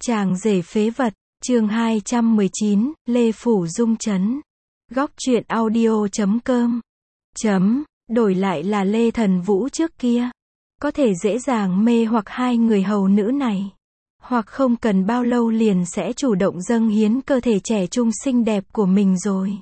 Chàng rể phế vật, chương 219, Lê Phủ Dung trấn. Góc truyện audio.com. Đổi lại là Lê Thần Vũ trước kia. Có thể dễ dàng mê hoặc hai người hầu nữ này. Hoặc không cần bao lâu liền sẽ chủ động dâng hiến cơ thể trẻ trung xinh đẹp của mình rồi.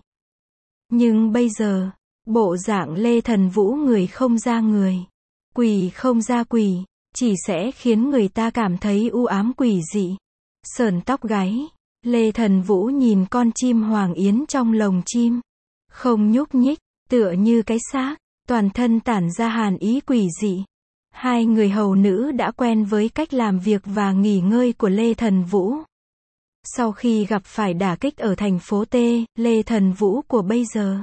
Nhưng bây giờ, bộ dạng Lê Thần Vũ người không ra người, quỷ không ra quỷ, chỉ sẽ khiến người ta cảm thấy u ám quỷ dị. Sởn tóc gáy, Lê Thần Vũ nhìn con chim hoàng yến trong lồng chim. Không nhúc nhích, tựa như cái xác, toàn thân tản ra hàn ý quỷ dị. Hai người hầu nữ đã quen với cách làm việc và nghỉ ngơi của Lê Thần Vũ. Sau khi gặp phải đả kích ở thành phố T, Lê Thần Vũ của bây giờ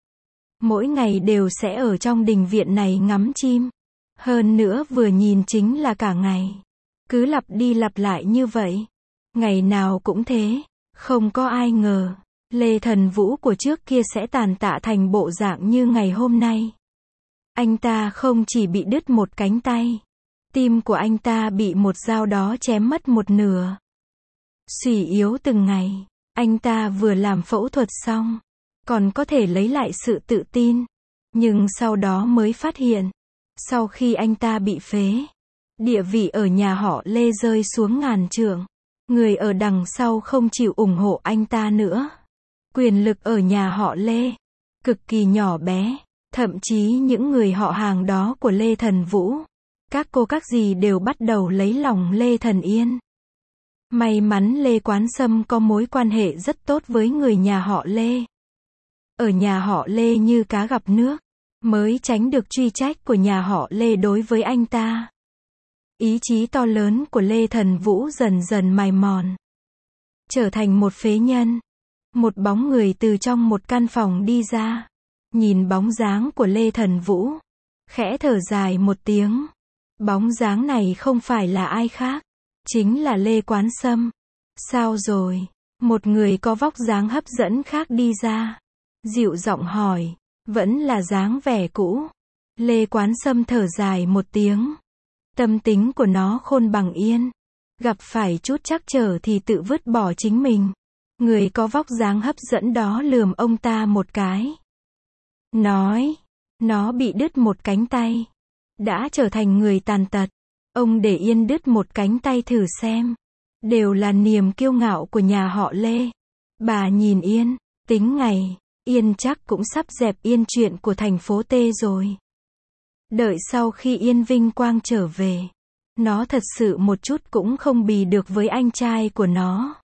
mỗi ngày đều sẽ ở trong đình viện này ngắm chim. Hơn nữa vừa nhìn chính là cả ngày. Cứ lặp đi lặp lại như vậy. Ngày nào cũng thế. Không có ai ngờ, Lê Thần Vũ của trước kia sẽ tàn tạ thành bộ dạng như ngày hôm nay. Anh ta không chỉ bị đứt một cánh tay. Tim của anh ta bị một dao đó chém mất một nửa. Suy yếu từng ngày. Anh ta vừa làm phẫu thuật xong. Còn có thể lấy lại sự tự tin. Nhưng sau đó mới phát hiện. Sau khi anh ta bị phế, địa vị ở nhà họ Lê rơi xuống ngàn trượng. Người ở đằng sau không chịu ủng hộ anh ta nữa. Quyền lực ở nhà họ Lê cực kỳ nhỏ bé. Thậm chí những người họ hàng đó của Lê Thần Vũ, các cô các dì đều bắt đầu lấy lòng Lê Thần Yên. May mắn Lê Quán Sâm có mối quan hệ rất tốt với người nhà họ Lê. Ở nhà họ Lê như cá gặp nước, mới tránh được truy trách của nhà họ Lê đối với anh ta. Ý chí to lớn của Lê Thần Vũ dần dần mài mòn. Trở thành một phế nhân. Một bóng người từ trong một căn phòng đi ra. Nhìn bóng dáng của Lê Thần Vũ. Khẽ thở dài một tiếng. Bóng dáng này không phải là ai khác. Chính là Lê Quán Sâm. Sao rồi? Một người có vóc dáng hấp dẫn khác đi ra. Dịu giọng hỏi. Vẫn là dáng vẻ cũ. Lê Quán Sâm thở dài một tiếng. Tâm tính của nó khôn bằng yên. Gặp phải chút trắc trở thì tự vứt bỏ chính mình. Người có vóc dáng hấp dẫn đó lườm ông ta một cái. Nói. Nó bị đứt một cánh tay. Đã trở thành người tàn tật. Ông để Yên đứt một cánh tay thử xem. Đều là niềm kiêu ngạo của nhà họ Lê. Bà nhìn Yên. Tính ngày. Yên chắc cũng sắp dẹp Yên chuyện của thành phố T rồi. Đợi sau khi Yên vinh quang trở về. Nó thật sự một chút cũng không bì được với anh trai của nó.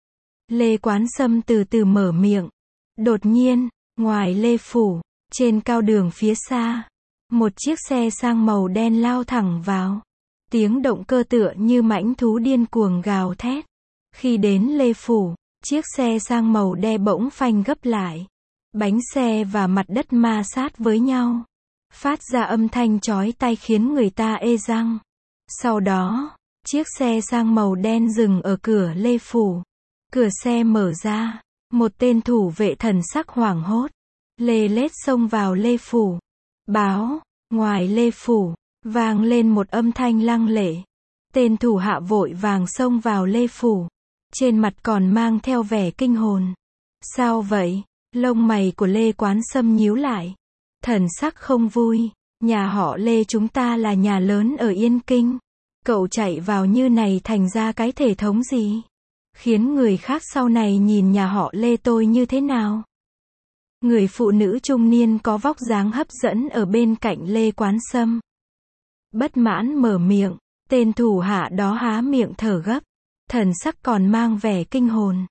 Lê Quán Sâm từ từ mở miệng. Đột nhiên, ngoài Lê Phủ, trên cao đường phía xa, một chiếc xe sang màu đen lao thẳng vào. Tiếng động cơ tựa như mãnh thú điên cuồng gào thét. Khi đến Lê Phủ, chiếc xe sang màu đen bỗng phanh gấp lại. Bánh xe và mặt đất ma sát với nhau. Phát ra âm thanh chói tai khiến người ta ê răng. Sau đó, chiếc xe sang màu đen dừng ở cửa Lê Phủ. Cửa xe mở ra. Một tên thủ vệ thần sắc hoảng hốt. Lê lết xông vào Lê Phủ. Báo, ngoài Lê Phủ, vang lên một âm thanh lăng lệ. Tên thủ hạ vội vàng xông vào Lê Phủ. Trên mặt còn mang theo vẻ kinh hồn. Sao vậy? Lông mày của Lê Quán Sâm nhíu lại. Thần sắc không vui. Nhà họ Lê chúng ta là nhà lớn ở Yên Kinh. Cậu chạy vào như này thành ra cái thể thống gì? Khiến người khác sau này nhìn nhà họ Lê tôi như thế nào? Người phụ nữ trung niên có vóc dáng hấp dẫn ở bên cạnh Lê Quán Sâm. Bất mãn mở miệng. Tên thủ hạ đó há miệng thở gấp. Thần sắc còn mang vẻ kinh hồn.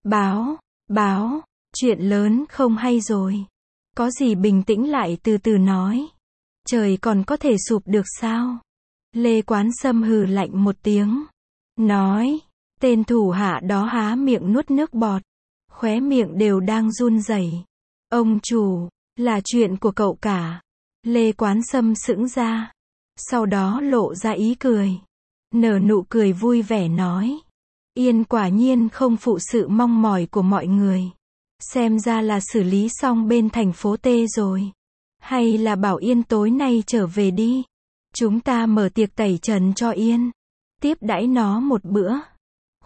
Báo, chuyện lớn không hay rồi. Có gì bình tĩnh lại từ từ nói. Trời còn có thể sụp được sao? Lê Quán Sâm hừ lạnh một tiếng. Nói. Tên thủ hạ đó há miệng nuốt nước bọt. Khóe miệng đều đang run rẩy. Ông chủ, là chuyện của cậu cả. Lê Quán Sâm sững ra. Sau đó lộ ra ý cười. Nở nụ cười vui vẻ nói. Yên quả nhiên không phụ sự mong mỏi của mọi người. Xem ra là xử lý xong bên thành phố T rồi. Hay là bảo Yên tối nay trở về đi. Chúng ta mở tiệc tẩy trần cho Yên. Tiếp đãi nó một bữa.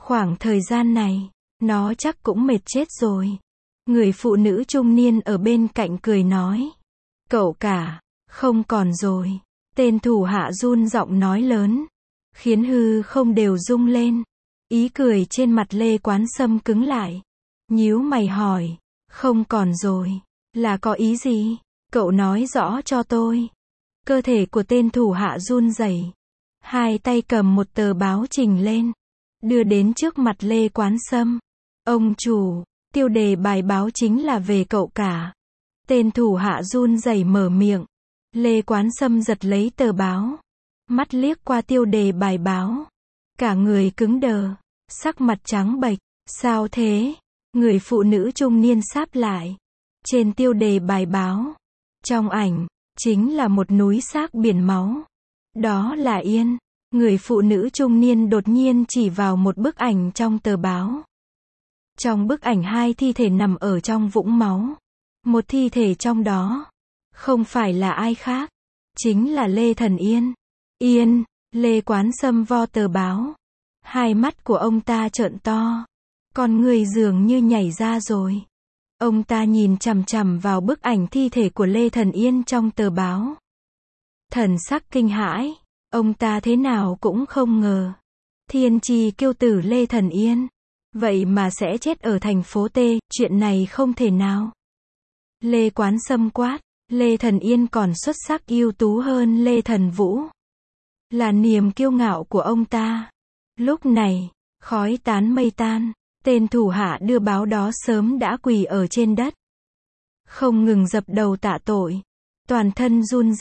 Khoảng thời gian này, nó chắc cũng mệt chết rồi. Người phụ nữ trung niên ở bên cạnh cười nói. Cậu cả, không còn rồi. Tên thủ hạ run giọng nói lớn, khiến hư không đều rung lên. Ý cười trên mặt Lê Quán Sâm cứng lại. Nhíu mày hỏi, không còn rồi, là có ý gì? Cậu nói rõ cho tôi. Cơ thể của tên thủ hạ run rẩy, hai tay cầm một tờ báo trình lên, đưa đến trước mặt Lê Quán Sâm. Ông chủ, tiêu đề bài báo chính là về cậu cả. Tên thủ hạ run rẩy mở miệng. Lê Quán Sâm giật lấy tờ báo, mắt liếc qua tiêu đề bài báo. Cả người cứng đờ, sắc mặt trắng bệch. Sao thế? Người phụ nữ trung niên sáp lại. Trên tiêu đề bài báo, trong ảnh, chính là một núi xác biển máu. Đó là Yên. Người phụ nữ trung niên đột nhiên chỉ vào một bức ảnh trong tờ báo. Trong bức ảnh hai thi thể nằm ở trong vũng máu. Một thi thể trong đó, không phải là ai khác, chính là Lê Thần Yên. Yên, Lê Quán Sâm vo tờ báo. Hai mắt của ông ta trợn to. Con người dường như nhảy ra rồi. Ông ta nhìn chằm chằm vào bức ảnh thi thể của Lê Thần Yên trong tờ báo. Thần sắc kinh hãi. Ông ta thế nào cũng không ngờ. Thiên chi kiêu tử Lê Thần Yên. Vậy mà sẽ chết ở thành phố T, chuyện này không thể nào. Lê Quán Sâm quát. Lê Thần Yên còn xuất sắc ưu tú hơn Lê Thần Vũ. Là niềm kiêu ngạo của ông ta. Lúc này, khói tán mây tan. Tên thủ hạ đưa báo đó sớm đã quỳ ở trên đất. Không ngừng dập đầu tạ tội. Toàn thân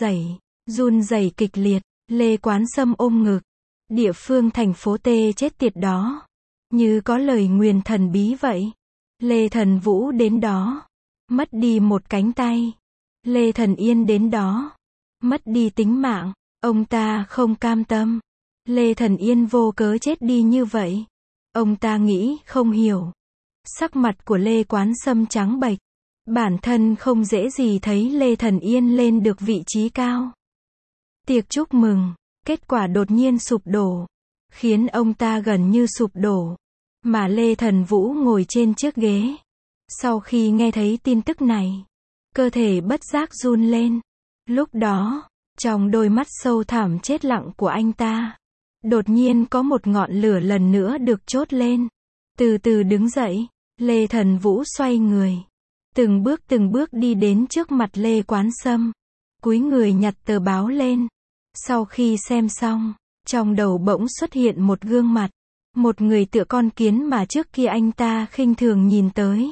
run rẩy kịch liệt. Lê Quán Sâm ôm ngực. Địa phương thành phố T chết tiệt đó. Như có lời nguyền thần bí vậy. Lê Thần Vũ đến đó. Mất đi một cánh tay. Lê Thần Yên đến đó. Mất đi tính mạng. Ông ta không cam tâm. Lê Thần Yên vô cớ chết đi như vậy. Ông ta nghĩ không hiểu. Sắc mặt của Lê Quán Sâm trắng bệch. Bản thân không dễ gì thấy Lê Thần Yên lên được vị trí cao. Tiệc chúc mừng, kết quả đột nhiên sụp đổ. Khiến ông ta gần như sụp đổ. Mà Lê Thần Vũ ngồi trên chiếc ghế. Sau khi nghe thấy tin tức này, cơ thể bất giác run lên. Lúc đó, trong đôi mắt sâu thẳm chết lặng của anh ta, đột nhiên có một ngọn lửa lần nữa được chốt lên. Từ từ đứng dậy, Lê Thần Vũ xoay người. Từng bước đi đến trước mặt Lê Quán Sâm. Cúi người nhặt tờ báo lên. Sau khi xem xong, trong đầu bỗng xuất hiện một gương mặt. Một người tựa con kiến mà trước kia anh ta khinh thường nhìn tới.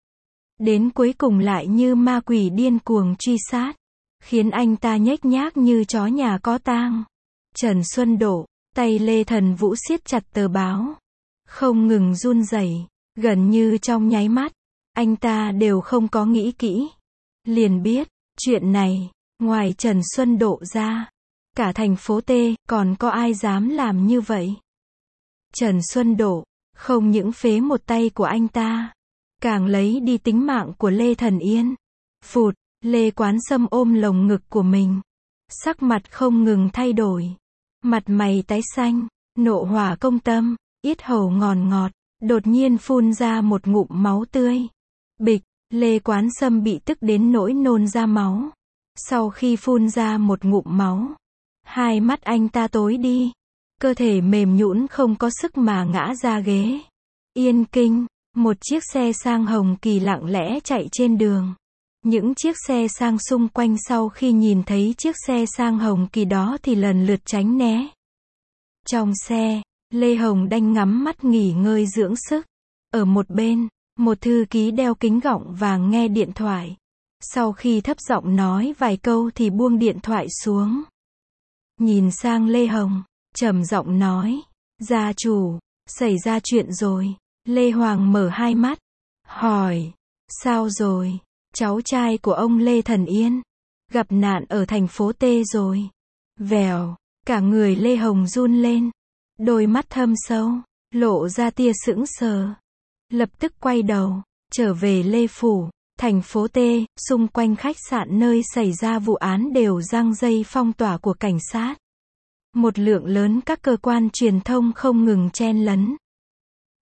Đến cuối cùng lại như ma quỷ điên cuồng truy sát. Khiến anh ta nhếch nhác như chó nhà có tang. Trần Xuân Độ. Tay Lê Thần Vũ siết chặt tờ báo. Không ngừng run rẩy. Gần như trong nháy mắt, anh ta đều không có nghĩ kỹ. Liền biết, chuyện này, ngoài Trần Xuân Độ ra, cả thành phố T, còn có ai dám làm như vậy? Trần Xuân Độ, không những phế một tay của anh ta, càng lấy đi tính mạng của Lê Thần Yên. Phụt, Lê Quán Sâm ôm lồng ngực của mình. Sắc mặt không ngừng thay đổi. Mặt mày tái xanh, nộ hỏa công tâm, yết hầu ngọt, đột nhiên phun ra một ngụm máu tươi. Bịch, Lê Quán Sâm bị tức đến nỗi nôn ra máu. Sau khi phun ra một ngụm máu, hai mắt anh ta tối đi. Cơ thể mềm nhũn không có sức mà ngã ra ghế. Yên Kinh, một chiếc xe sang hồng kỳ lặng lẽ chạy trên đường. Những chiếc xe sang xung quanh sau khi nhìn thấy chiếc xe sang hồng kỳ đó thì lần lượt tránh né. Trong xe, Lê Hồng Đanh ngắm mắt nghỉ ngơi dưỡng sức. Ở một bên, một thư ký đeo kính gọng vàng nghe điện thoại. Sau khi thấp giọng nói vài câu thì buông điện thoại xuống. Nhìn sang Lê Hồng, trầm giọng nói, gia chủ, xảy ra chuyện rồi. Lê Hoàng mở hai mắt, hỏi, sao rồi? Cháu trai của ông Lê Thần Yên, gặp nạn ở thành phố T rồi. Vèo, cả người Lê Hồng run lên. Đôi mắt thâm sâu, lộ ra tia sững sờ. Lập tức quay đầu, trở về Lê Phủ, thành phố T, xung quanh khách sạn nơi xảy ra vụ án đều giăng dây phong tỏa của cảnh sát. Một lượng lớn các cơ quan truyền thông không ngừng chen lấn.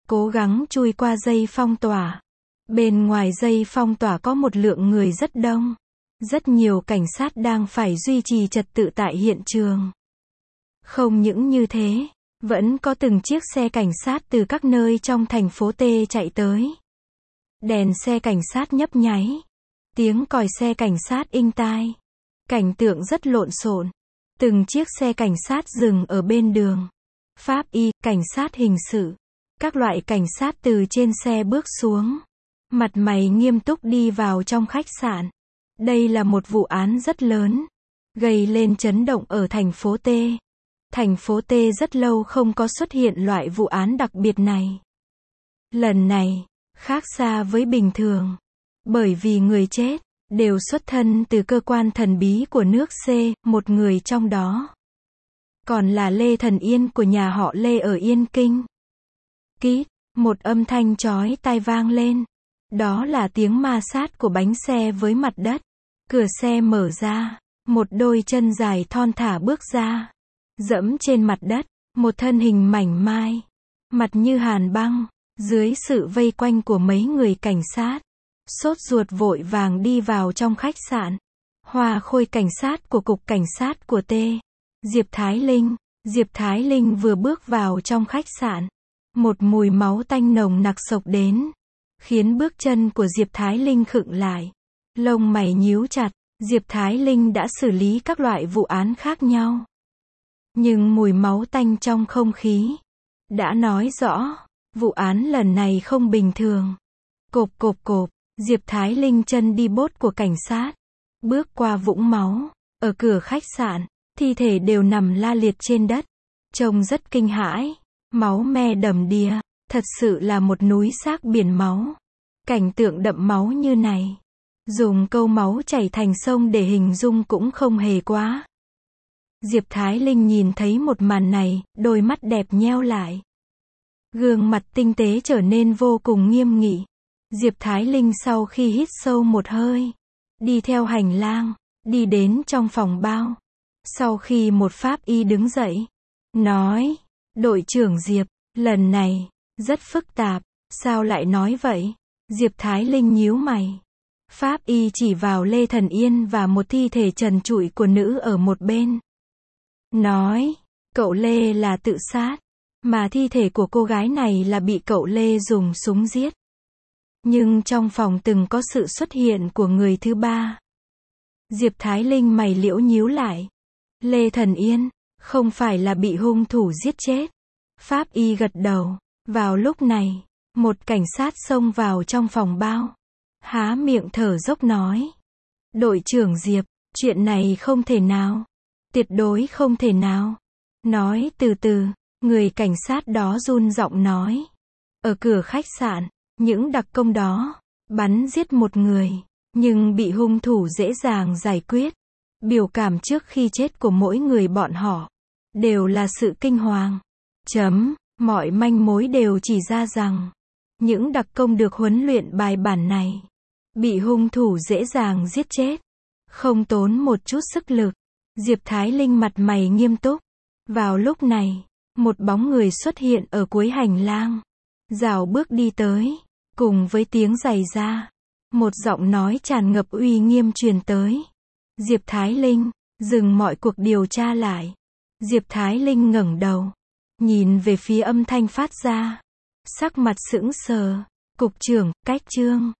cố gắng chui qua dây phong tỏa. Bên ngoài dây phong tỏa có một lượng người rất đông. Rất nhiều cảnh sát đang phải duy trì trật tự tại hiện trường. Không những như thế, vẫn có từng chiếc xe cảnh sát từ các nơi trong thành phố T chạy tới. Đèn xe cảnh sát nhấp nháy. Tiếng còi xe cảnh sát inh tai. Cảnh tượng rất lộn xộn. Từng chiếc xe cảnh sát dừng ở bên đường. Pháp y, cảnh sát hình sự. Các loại cảnh sát từ trên xe bước xuống. Mặt mày nghiêm túc đi vào trong khách sạn. Đây là một vụ án rất lớn. Gây lên chấn động ở thành phố T. Thành phố T rất lâu không có xuất hiện loại vụ án đặc biệt này. Lần này, khác xa với bình thường. Bởi vì người chết, đều xuất thân từ cơ quan thần bí của nước C, một người trong đó. Còn là Lê Thần Yên của nhà họ Lê ở Yên Kinh. Kít, một âm thanh chói tai vang lên. Đó là tiếng ma sát của bánh xe với mặt đất. Cửa xe mở ra, một đôi chân dài thon thả bước ra. Dẫm trên mặt đất, một thân hình mảnh mai. Mặt như hàn băng, dưới sự vây quanh của mấy người cảnh sát. Sốt ruột vội vàng đi vào trong khách sạn. Hoa khôi cảnh sát của cục cảnh sát của T. Diệp Thái Linh. Diệp Thái Linh vừa bước vào trong khách sạn. Một mùi máu tanh nồng nặc xộc đến. Khiến bước chân của Diệp Thái Linh khựng lại. Lông mày nhíu chặt. Diệp Thái Linh đã xử lý các loại vụ án khác nhau. Nhưng mùi máu tanh trong không khí đã nói rõ, vụ án lần này không bình thường. Cộp cộp cộp, Diệp Thái Linh chân đi bốt của cảnh sát. Bước qua vũng máu. Ở cửa khách sạn, thi thể đều nằm la liệt trên đất. Trông rất kinh hãi. Máu me đầm đìa. Thật sự là một núi xác biển máu. Cảnh tượng đậm máu như này. Dùng câu máu chảy thành sông để hình dung cũng không hề quá. Diệp Thái Linh nhìn thấy một màn này, đôi mắt đẹp nheo lại. Gương mặt tinh tế trở nên vô cùng nghiêm nghị. Diệp Thái Linh sau khi hít sâu một hơi, đi theo hành lang, đi đến trong phòng bao. Sau khi một pháp y đứng dậy, nói, đội trưởng Diệp, lần này, rất phức tạp, sao lại nói vậy? Diệp Thái Linh nhíu mày. Pháp y chỉ vào Lê Thần Yên và một thi thể trần trụi của nữ ở một bên. Nói, cậu Lê là tự sát, mà thi thể của cô gái này là bị cậu Lê dùng súng giết. Nhưng trong phòng từng có sự xuất hiện của người thứ ba. Diệp Thái Linh mày liễu nhíu lại. Lê Thần Yên, không phải là bị hung thủ giết chết. Pháp y gật đầu. Vào lúc này, một cảnh sát xông vào trong phòng bao. Há miệng thở dốc nói. Đội trưởng Diệp, chuyện này không thể nào. Tuyệt đối không thể nào. Nói từ từ, người cảnh sát đó run giọng nói. Ở cửa khách sạn, những đặc công đó, bắn giết một người, nhưng bị hung thủ dễ dàng giải quyết. Biểu cảm trước khi chết của mỗi người bọn họ, đều là sự kinh hoàng. Mọi manh mối đều chỉ ra rằng, những đặc công được huấn luyện bài bản này, bị hung thủ dễ dàng giết chết, không tốn một chút sức lực. Diệp Thái Linh mặt mày nghiêm túc. Vào lúc này, một bóng người xuất hiện ở cuối hành lang. Rảo bước đi tới, cùng với tiếng giày da. Một giọng nói tràn ngập uy nghiêm truyền tới. Diệp Thái Linh, dừng mọi cuộc điều tra lại. Diệp Thái Linh ngẩng đầu, nhìn về phía âm thanh phát ra. Sắc mặt sững sờ. Cục trưởng, Cách Trương.